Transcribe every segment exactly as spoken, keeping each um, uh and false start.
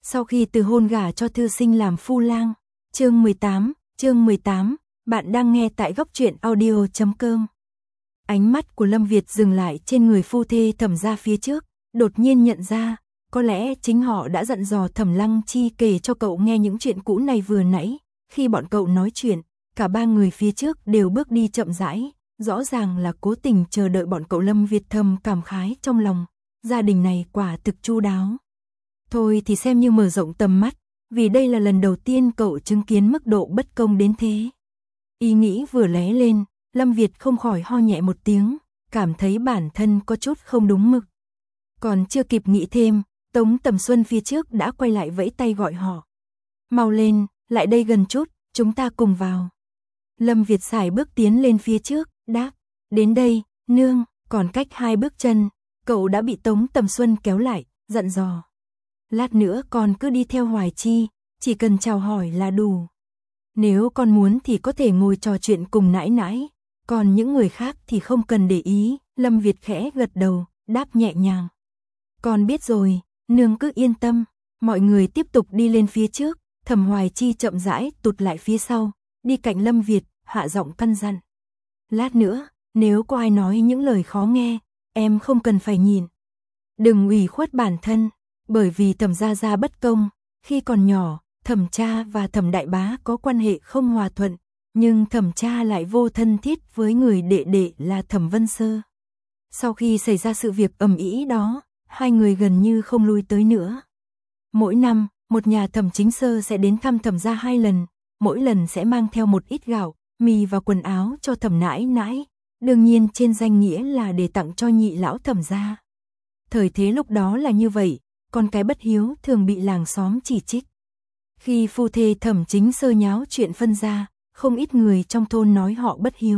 Sau khi từ hôn gả cho thư sinh làm phu lang. Chương mười tám, chương mười tám, bạn đang nghe tại góc truyện audio chấm com. Ánh mắt của Lâm Việt dừng lại trên người phu thê Thẩm gia phía trước, đột nhiên nhận ra, có lẽ chính họ đã dặn dò Thẩm Lăng Chi kể cho cậu nghe những chuyện cũ này vừa nãy. Khi bọn cậu nói chuyện, cả ba người phía trước đều bước đi chậm rãi, rõ ràng là cố tình chờ đợi bọn cậu. Lâm Việt thầm cảm khái trong lòng, gia đình này quả thực chu đáo. Thôi thì xem như mở rộng tầm mắt, vì đây là lần đầu tiên cậu chứng kiến mức độ bất công đến thế. Ý nghĩ vừa lóe lên, Lâm Việt không khỏi ho nhẹ một tiếng, cảm thấy bản thân có chút không đúng mực. Còn chưa kịp nghĩ thêm, Tống Tầm Xuân phía trước đã quay lại vẫy tay gọi họ. Mau lên, lại đây gần chút, chúng ta cùng vào. Lâm Việt sải bước tiến lên phía trước, đáp, đến đây, nương. Còn cách hai bước chân, cậu đã bị Tống Tầm Xuân kéo lại, dặn dò. Lát nữa con cứ đi theo Hoài Chi, chỉ cần chào hỏi là đủ. Nếu con muốn thì có thể ngồi trò chuyện cùng nãi nãi, còn những người khác thì không cần để ý. Lâm Việt khẽ gật đầu, đáp nhẹ nhàng. Con biết rồi, nương cứ yên tâm. Mọi người tiếp tục đi lên phía trước, Thẩm Hoài Chi chậm rãi tụt lại phía sau, đi cạnh Lâm Việt, hạ giọng căn dặn. Lát nữa, nếu có ai nói những lời khó nghe, em không cần phải nhìn. Đừng ủy khuất bản thân, bởi vì Thẩm gia gia bất công, khi còn nhỏ, Thẩm cha và Thẩm đại bá có quan hệ không hòa thuận, nhưng Thẩm cha lại vô thân thiết với người đệ đệ là Thẩm Vân Sơ. Sau khi xảy ra sự việc ầm ĩ đó, hai người gần như không lui tới nữa. Mỗi năm, một nhà Thẩm Chính Sơ sẽ đến thăm Thẩm gia hai lần, mỗi lần sẽ mang theo một ít gạo, mì và quần áo cho Thẩm nãi nãi, đương nhiên trên danh nghĩa là để tặng cho nhị lão Thẩm gia. Thời thế lúc đó là như vậy, con cái bất hiếu thường bị làng xóm chỉ trích. Khi phu thê Thẩm Chính Sơ nháo chuyện phân gia, không ít người trong thôn nói họ bất hiếu.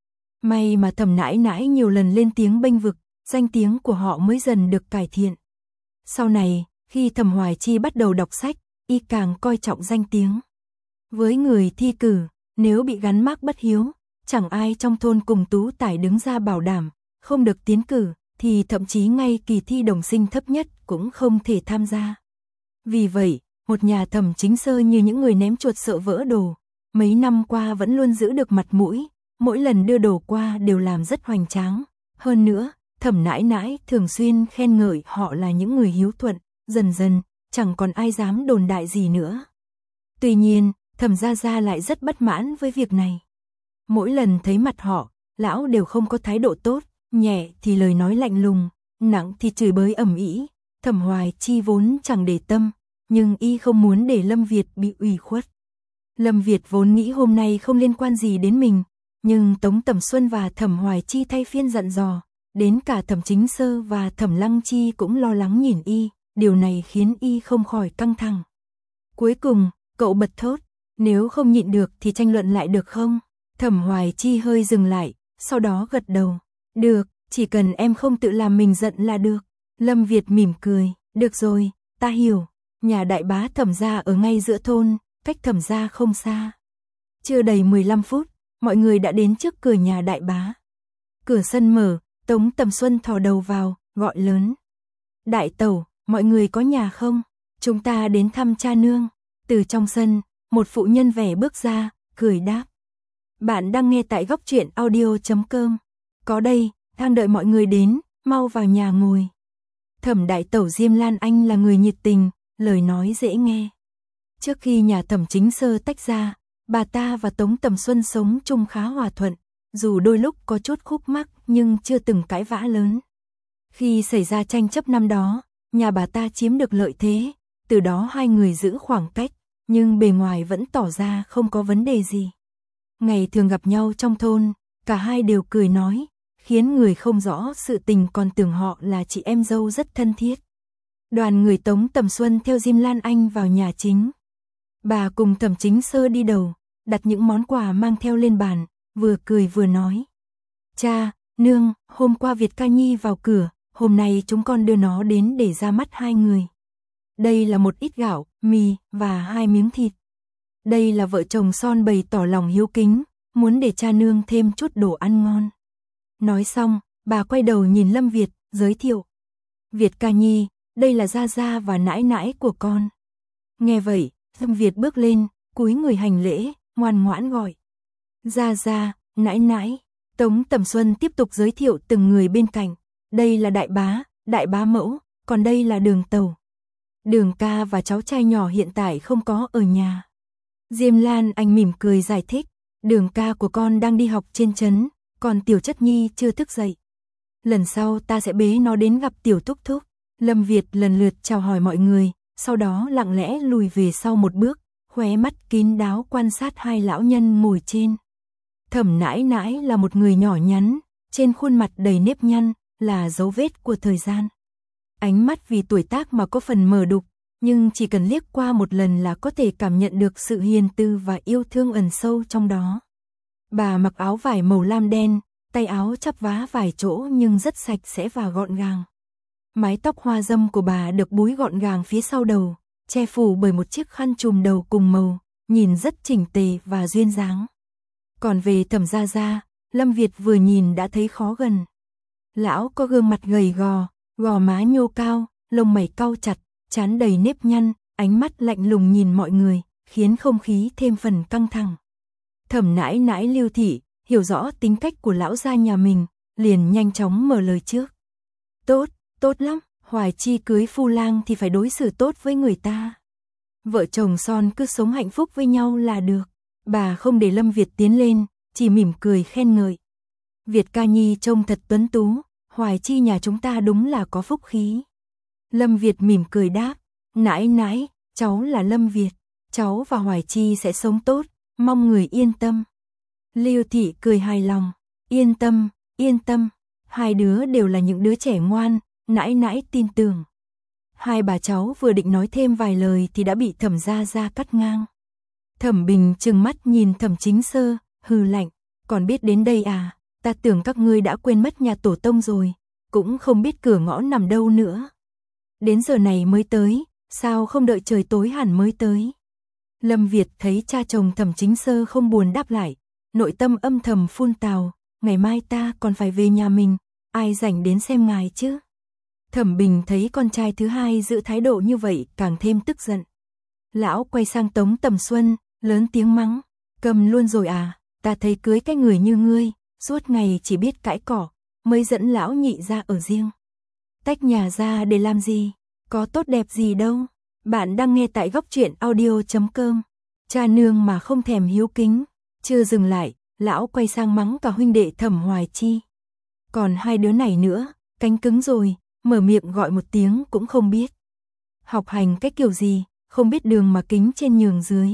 May mà Thẩm nãi nãi nhiều lần lên tiếng bênh vực, danh tiếng của họ mới dần được cải thiện. Sau này, khi Thẩm Hoài Chi bắt đầu đọc sách, y càng coi trọng danh tiếng. Với người thi cử, nếu bị gắn mác bất hiếu, chẳng ai trong thôn cùng tú tài đứng ra bảo đảm, không được tiến cử, thì thậm chí ngay kỳ thi đồng sinh thấp nhất cũng không thể tham gia. Vì vậy, một nhà Thẩm Chính Sơ như những người ném chuột sợ vỡ đồ, mấy năm qua vẫn luôn giữ được mặt mũi, mỗi lần đưa đồ qua đều làm rất hoành tráng. Hơn nữa, Thẩm nãi nãi thường xuyên khen ngợi họ là những người hiếu thuận, dần dần, chẳng còn ai dám đồn đại gì nữa. Tuy nhiên, Thẩm gia gia lại rất bất mãn với việc này. Mỗi lần thấy mặt họ, lão đều không có thái độ tốt, nhẹ thì lời nói lạnh lùng, nặng thì chửi bới ầm ĩ. Thẩm Hoài Chi vốn chẳng để tâm, nhưng y không muốn để Lâm Việt bị ủy khuất. Lâm Việt vốn nghĩ hôm nay không liên quan gì đến mình, nhưng Tống Tầm Xuân và Thẩm Hoài Chi thay phiên dặn dò, đến cả Thẩm Chính Sơ và Thẩm Lăng Chi cũng lo lắng nhìn y, điều này khiến y không khỏi căng thẳng. Cuối cùng, cậu bật thốt, nếu không nhịn được thì tranh luận lại được không? Thẩm Hoài Chi hơi dừng lại, sau đó gật đầu. Được, chỉ cần em không tự làm mình giận là được. Lâm Việt mỉm cười, được rồi, ta hiểu. Nhà đại bá Thẩm gia ở ngay giữa thôn, cách Thẩm gia không xa. Chưa đầy mười lăm phút, mọi người đã đến trước cửa nhà đại bá. Cửa sân mở, Tống Tầm Xuân thò đầu vào, gọi lớn. Đại tẩu, mọi người có nhà không? Chúng ta đến thăm cha nương. Từ trong sân, một phụ nhân vẻ bước ra, cười đáp. Bạn đang nghe tại góc truyện audio chấm com. Có đây, đang đợi mọi người đến, mau vào nhà ngồi. Thẩm đại tẩu Diêm Lan Anh là người nhiệt tình, lời nói dễ nghe. Trước khi nhà Thẩm Chính Sơ tách ra, bà ta và Tống Tầm Xuân sống chung khá hòa thuận, dù đôi lúc có chút khúc mắc nhưng chưa từng cãi vã lớn. Khi xảy ra tranh chấp năm đó, nhà bà ta chiếm được lợi thế, từ đó hai người giữ khoảng cách, nhưng bề ngoài vẫn tỏ ra không có vấn đề gì. Ngày thường gặp nhau trong thôn, cả hai đều cười nói, khiến người không rõ sự tình còn tưởng họ là chị em dâu rất thân thiết. Đoàn người Tống Tầm Xuân theo Diêm Lan Anh vào nhà chính. Bà cùng Thẩm Chính Sơ đi đầu, đặt những món quà mang theo lên bàn, vừa cười vừa nói. Cha, nương, hôm qua Việt Ca Nhi vào cửa, hôm nay chúng con đưa nó đến để ra mắt hai người. Đây là một ít gạo, mì và hai miếng thịt. Đây là vợ chồng son bày tỏ lòng hiếu kính, muốn để cha nương thêm chút đồ ăn ngon. Nói xong, bà quay đầu nhìn Lâm Việt, giới thiệu. Việt Ca Nhi, đây là gia gia và nãi nãi của con. Nghe vậy, Lâm Việt bước lên, cúi người hành lễ, ngoan ngoãn gọi. Gia gia, nãi nãi. Tống Tầm Xuân tiếp tục giới thiệu từng người bên cạnh. Đây là đại bá, đại bá mẫu, còn đây là Đường tàu. Đường ca và cháu trai nhỏ hiện tại không có ở nhà. Diêm Lan Anh mỉm cười giải thích. Đường ca của con đang đi học trên trấn, còn Tiểu Chất Nhi chưa thức dậy. Lần sau ta sẽ bế nó đến gặp Tiểu Thúc Thúc. Lâm Việt lần lượt chào hỏi mọi người, sau đó lặng lẽ lùi về sau một bước, khóe mắt kín đáo quan sát hai lão nhân ngồi trên. Thẩm nãi nãi là một người nhỏ nhắn, trên khuôn mặt đầy nếp nhăn, là dấu vết của thời gian. Ánh mắt vì tuổi tác mà có phần mờ đục, nhưng chỉ cần liếc qua một lần là có thể cảm nhận được sự hiền từ và yêu thương ẩn sâu trong đó. Bà mặc áo vải màu lam đen, tay áo chắp vá vài chỗ nhưng rất sạch sẽ và gọn gàng. Mái tóc hoa dâm của bà được búi gọn gàng phía sau đầu, che phủ bởi một chiếc khăn trùm đầu cùng màu, nhìn rất chỉnh tề và duyên dáng. Còn về Thẩm gia gia, Lâm Việt vừa nhìn đã thấy khó gần. Lão có gương mặt gầy gò, gò má nhô cao, lông mày cau chặt, trán đầy nếp nhăn, ánh mắt lạnh lùng nhìn mọi người, khiến không khí thêm phần căng thẳng. Thẩm nãi nãi Lưu Thị hiểu rõ tính cách của lão gia nhà mình, liền nhanh chóng mở lời trước. Tốt, tốt lắm, Hoài Chi cưới phu lang thì phải đối xử tốt với người ta. Vợ chồng son cứ sống hạnh phúc với nhau là được. Bà không để Lâm Việt tiến lên, chỉ mỉm cười khen ngợi. Việt ca nhi trông thật tuấn tú, Hoài Chi nhà chúng ta đúng là có phúc khí. Lâm Việt mỉm cười đáp, nãi nãi, cháu là Lâm Việt, cháu và Hoài Chi sẽ sống tốt, mong người yên tâm. Lưu Thị cười hài lòng, yên tâm, yên tâm, hai đứa đều là những đứa trẻ ngoan, nãi nãi tin tưởng. Hai bà cháu vừa định nói thêm vài lời thì đã bị Thẩm gia gia cắt ngang. Thẩm Bình trừng mắt nhìn Thẩm Chính Sơ, hừ lạnh, còn biết đến đây à, ta tưởng các ngươi đã quên mất nhà tổ tông rồi, cũng không biết cửa ngõ nằm đâu nữa. Đến giờ này mới tới, sao không đợi trời tối hẳn mới tới. Lâm Việt thấy cha chồng Thẩm Chính Sơ không buồn đáp lại, nội tâm âm thầm phun tào, ngày mai ta còn phải về nhà mình, ai rảnh đến xem ngài chứ. Thẩm Bình thấy con trai thứ hai giữ thái độ như vậy càng thêm tức giận. Lão quay sang Tống Tầm Xuân, lớn tiếng mắng, cầm luôn rồi à, ta thấy cưới cái người như ngươi, suốt ngày chỉ biết cãi cỏ, mới dẫn lão nhị ra ở riêng. Tách nhà ra để làm gì, có tốt đẹp gì đâu. Bạn đang nghe tại góc truyện audio chấm com. Cha nương mà không thèm hiếu kính. Chưa dừng lại, lão quay sang mắng cả huynh đệ Thẩm Hoài Chi. Còn hai đứa này nữa, cánh cứng rồi, mở miệng gọi một tiếng cũng không biết. Học hành cái kiểu gì, không biết đường mà kính trên nhường dưới.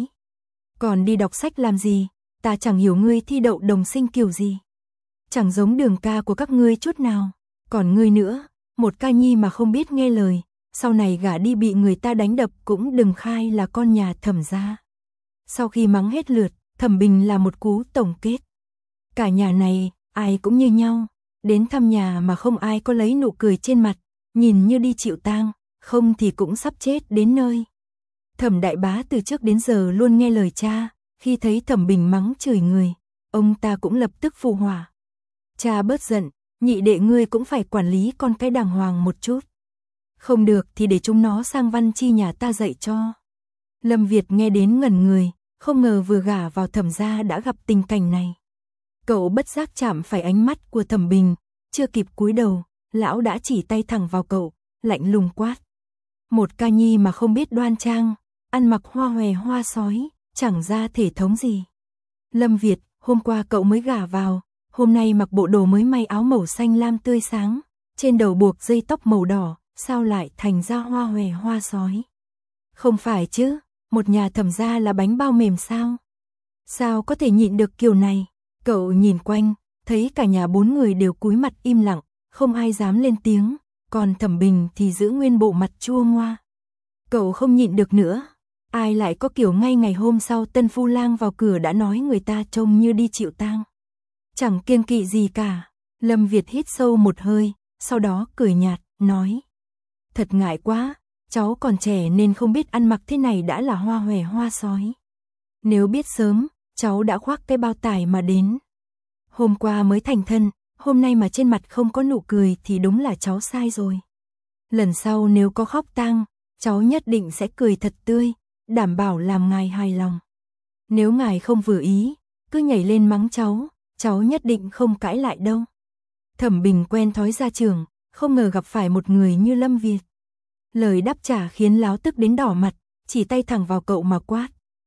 Còn đi đọc sách làm gì, ta chẳng hiểu ngươi thi đậu đồng sinh kiểu gì. Chẳng giống Đường ca của các ngươi chút nào. Còn ngươi nữa, một ca nhi mà không biết nghe lời, sau này gả đi bị người ta đánh đập cũng đừng khai là con nhà Thẩm gia. Sau khi mắng hết lượt, Thẩm Bình là một cú tổng kết. Cả nhà này, ai cũng như nhau, đến thăm nhà mà không ai có lấy nụ cười trên mặt, nhìn như đi chịu tang, không thì cũng sắp chết đến nơi. Thẩm đại bá từ trước đến giờ luôn nghe lời cha, khi thấy Thẩm Bình mắng chửi người, ông ta cũng lập tức phụ họa. Cha bớt giận, nhị đệ ngươi cũng phải quản lý con cái đàng hoàng một chút. Không được thì để chúng nó sang Văn Chi nhà ta dạy cho. Lâm Việt nghe đến ngẩn người, không ngờ vừa gả vào Thẩm gia đã gặp tình cảnh này. Cậu bất giác chạm phải ánh mắt của Thẩm Bình, chưa kịp cúi đầu, lão đã chỉ tay thẳng vào cậu, lạnh lùng quát. Một ca nhi mà không biết đoan trang, ăn mặc hoa hòe hoa sói, chẳng ra thể thống gì. Lâm Việt, hôm qua cậu mới gả vào, hôm nay mặc bộ đồ mới may áo màu xanh lam tươi sáng, trên đầu buộc dây tóc màu đỏ, sao lại thành ra hoa hòe hoa sói? Không phải chứ, một nhà Thẩm gia là bánh bao mềm sao? Sao có thể nhịn được kiểu này? Cậu nhìn quanh, thấy cả nhà bốn người đều cúi mặt im lặng, không ai dám lên tiếng, còn Thẩm Bình thì giữ nguyên bộ mặt chua ngoa. Cậu không nhịn được nữa, ai lại có kiểu ngay ngày hôm sau tân phu lang vào cửa đã nói người ta trông như đi chịu tang. Chẳng kiêng kỵ gì cả. Lâm Việt hít sâu một hơi, sau đó cười nhạt, nói. Thật ngại quá, cháu còn trẻ nên không biết ăn mặc thế này đã là hoa hòe hoa sói. Nếu biết sớm, cháu đã khoác cái bao tải mà đến. Hôm qua mới thành thân, hôm nay mà trên mặt không có nụ cười thì đúng là cháu sai rồi. Lần sau nếu có khóc tang, cháu nhất định sẽ cười thật tươi, đảm bảo làm ngài hài lòng. Nếu ngài không vừa ý, cứ nhảy lên mắng cháu, cháu nhất định không cãi lại đâu. Thẩm Bình quen thói ra trường, không ngờ gặp phải một người như Lâm Việt. Lời đáp trả khiến Láo tức đến đỏ mặt, chỉ tay thẳng vào cậu mà quát.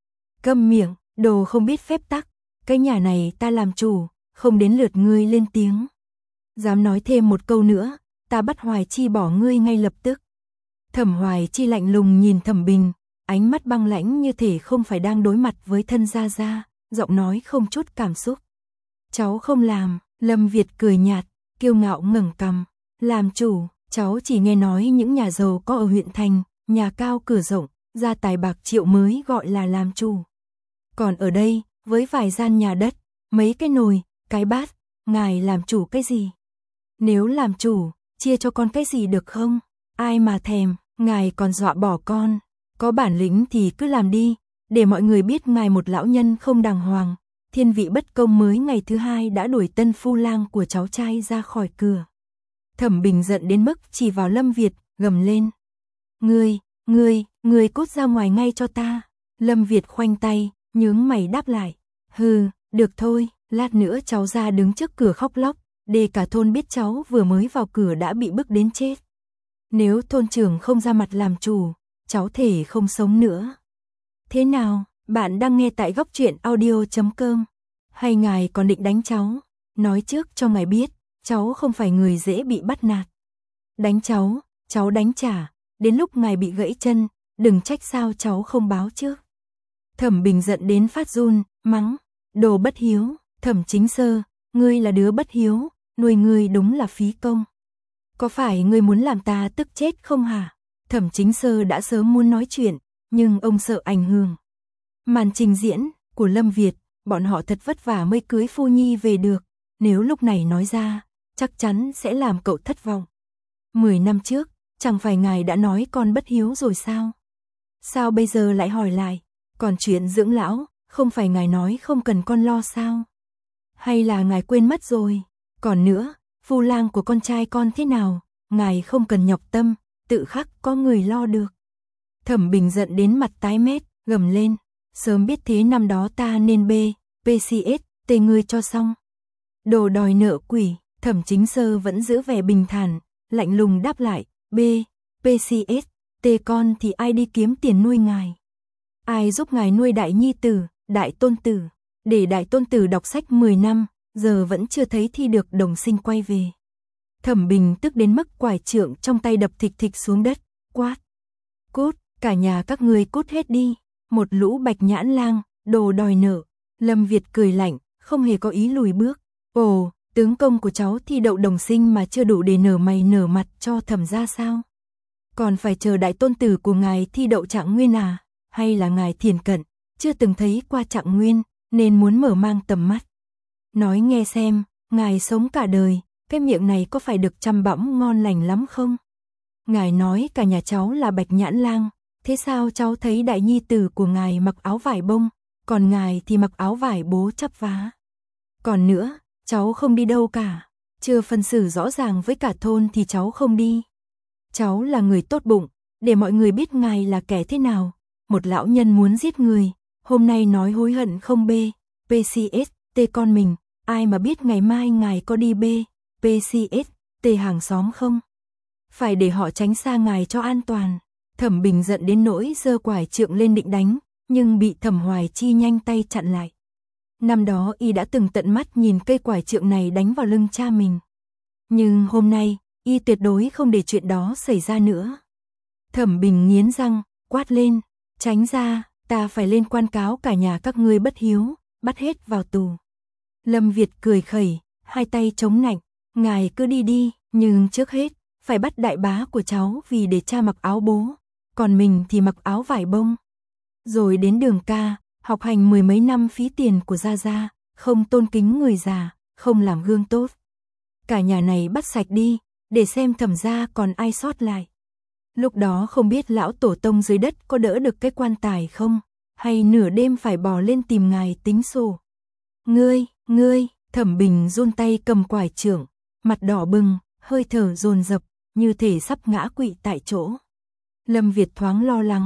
Câm miệng, đồ không biết phép tắc, cái nhà này ta làm chủ, không đến lượt ngươi lên tiếng. Dám nói thêm một câu nữa, ta bắt Hoài Chi bỏ ngươi ngay lập tức. Thẩm Hoài Chi lạnh lùng nhìn Thẩm Bình, ánh mắt băng lãnh như thể không phải đang đối mặt với thân gia gia, giọng nói không chút cảm xúc. Cháu không làm, Lâm Việt cười nhạt, kiêu ngạo ngẩng cằm, làm chủ, cháu chỉ nghe nói những nhà giàu có ở huyện thành, nhà cao cửa rộng, gia tài bạc triệu mới gọi là làm chủ. Còn ở đây, với vài gian nhà đất, mấy cái nồi, cái bát, ngài làm chủ cái gì? Nếu làm chủ, chia cho con cái gì được không? Ai mà thèm, ngài còn dọa bỏ con. Có bản lĩnh thì cứ làm đi, để mọi người biết ngài một lão nhân không đàng hoàng. Thiên vị bất công mới ngày thứ hai đã đuổi tân phu lang của cháu trai ra khỏi cửa. Thẩm Bình giận đến mức chỉ vào Lâm Việt, gầm lên. Ngươi, ngươi, ngươi cút ra ngoài ngay cho ta. Lâm Việt khoanh tay, nhướng mày đáp lại. Hừ, được thôi, lát nữa cháu ra đứng trước cửa khóc lóc, để cả thôn biết cháu vừa mới vào cửa đã bị bức đến chết. Nếu thôn trưởng không ra mặt làm chủ, cháu thể không sống nữa. Thế nào, bạn đang nghe tại góc truyện audio chấm com. Hay ngài còn định đánh cháu? Nói trước cho ngài biết, cháu không phải người dễ bị bắt nạt. Đánh cháu, cháu đánh trả, đến lúc ngài bị gãy chân, đừng trách sao cháu không báo trước. Thẩm Bình giận đến phát run, mắng, đồ bất hiếu, Thẩm Chính Sơ, ngươi là đứa bất hiếu, nuôi ngươi đúng là phí công. Có phải ngươi muốn làm ta tức chết không hả? Thẩm Chính Sơ đã sớm muốn nói chuyện, nhưng ông sợ ảnh hưởng. Màn trình diễn của Lâm Việt, bọn họ thật vất vả mới cưới phu nhi về được, nếu lúc này nói ra, chắc chắn sẽ làm cậu thất vọng. Mười năm trước, chẳng phải ngài đã nói con bất hiếu rồi sao? Sao bây giờ lại hỏi lại? Còn chuyện dưỡng lão, không phải ngài nói không cần con lo sao? Hay là ngài quên mất rồi? Còn nữa, phu lang của con trai con thế nào? Ngài không cần nhọc tâm, tự khắc có người lo được. Thẩm Bình giận đến mặt tái mét, gầm lên. Sớm biết thế năm đó ta nên bê, pê xê ét, tê ngươi cho xong. Đồ đòi nợ quỷ, Thẩm Chính Sơ vẫn giữ vẻ bình thản, lạnh lùng đáp lại, B, pê xê ét, tê con thì ai đi kiếm tiền nuôi ngài? Ai giúp ngài nuôi đại nhi tử, đại tôn tử? Để đại tôn tử đọc sách mười năm, giờ vẫn chưa thấy thi được đồng sinh quay về. Thẩm Bình tức đến mức quải trượng trong tay đập thịch thịch xuống đất, quát. Cút, cả nhà các ngươi cút hết đi. Một lũ bạch nhãn lang, đồ đòi nợ. Lâm Việt cười lạnh, không hề có ý lùi bước. Ồ, tướng công của cháu thi đậu đồng sinh mà chưa đủ để nở mày nở mặt cho Thẩm gia sao? Còn phải chờ đại tôn tử của ngài thi đậu trạng nguyên à? Hay là ngài thiền cận, chưa từng thấy qua trạng nguyên, nên muốn mở mang tầm mắt? Nói nghe xem, ngài sống cả đời, cái miệng này có phải được chăm bẵm ngon lành lắm không? Ngài nói cả nhà cháu là bạch nhãn lang, thế sao cháu thấy đại nhi tử của ngài mặc áo vải bông, còn ngài thì mặc áo vải bố chắp vá? Còn nữa, cháu không đi đâu cả, chưa phân xử rõ ràng với cả thôn thì cháu không đi. Cháu là người tốt bụng, để mọi người biết ngài là kẻ thế nào. Một lão nhân muốn giết người, hôm nay nói hối hận không bê, pê xê ét, tê con mình, ai mà biết ngày mai ngài có đi bê, pê xê ét, tê hàng xóm không? Phải để họ tránh xa ngài cho an toàn. Thẩm Bình giận đến nỗi giơ quải trượng lên định đánh, nhưng bị Thẩm Hoài Chi nhanh tay chặn lại. Năm đó y đã từng tận mắt nhìn cây quải trượng này đánh vào lưng cha mình. Nhưng hôm nay, y tuyệt đối không để chuyện đó xảy ra nữa. Thẩm Bình nghiến răng, quát lên, tránh ra, ta phải lên quan cáo cả nhà các ngươi bất hiếu, bắt hết vào tù. Lâm Việt cười khẩy, hai tay chống nạnh, ngài cứ đi đi, nhưng trước hết, phải bắt đại bá của cháu vì để cha mặc áo bố, còn mình thì mặc áo vải bông. Rồi đến đường ca, học hành mười mấy năm phí tiền của gia gia, không tôn kính người già, không làm gương tốt. Cả nhà này bắt sạch đi, để xem Thẩm gia còn ai sót lại. Lúc đó không biết lão tổ tông dưới đất có đỡ được cái quan tài không, hay nửa đêm phải bò lên tìm ngài tính sổ. Ngươi, ngươi, Thẩm Bình run tay cầm quải trượng, mặt đỏ bừng, hơi thở dồn dập, như thể sắp ngã quỵ tại chỗ. Lâm Việt thoáng lo lắng,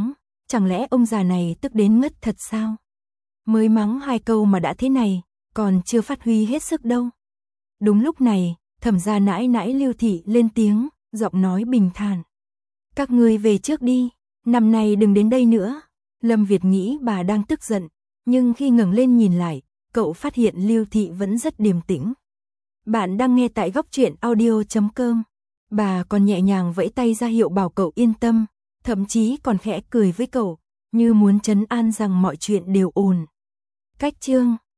Chẳng lẽ ông già này tức đến ngất thật sao? Mới mắng hai câu mà đã thế này, còn chưa phát huy hết sức đâu. Đúng lúc này, Thẩm gia nãi nãi Lưu Thị lên tiếng, giọng nói bình thản. Các ngươi về trước đi, năm nay đừng đến đây nữa. Lâm Việt nghĩ bà đang tức giận, nhưng khi ngẩng lên nhìn lại, cậu phát hiện Lưu Thị vẫn rất điềm tĩnh. Bạn đang nghe tại góc truyện audio chấm com. Bà còn nhẹ nhàng vẫy tay ra hiệu bảo cậu yên tâm, thậm chí còn khẽ cười với cậu, như muốn trấn an rằng mọi chuyện đều ổn. Cách chương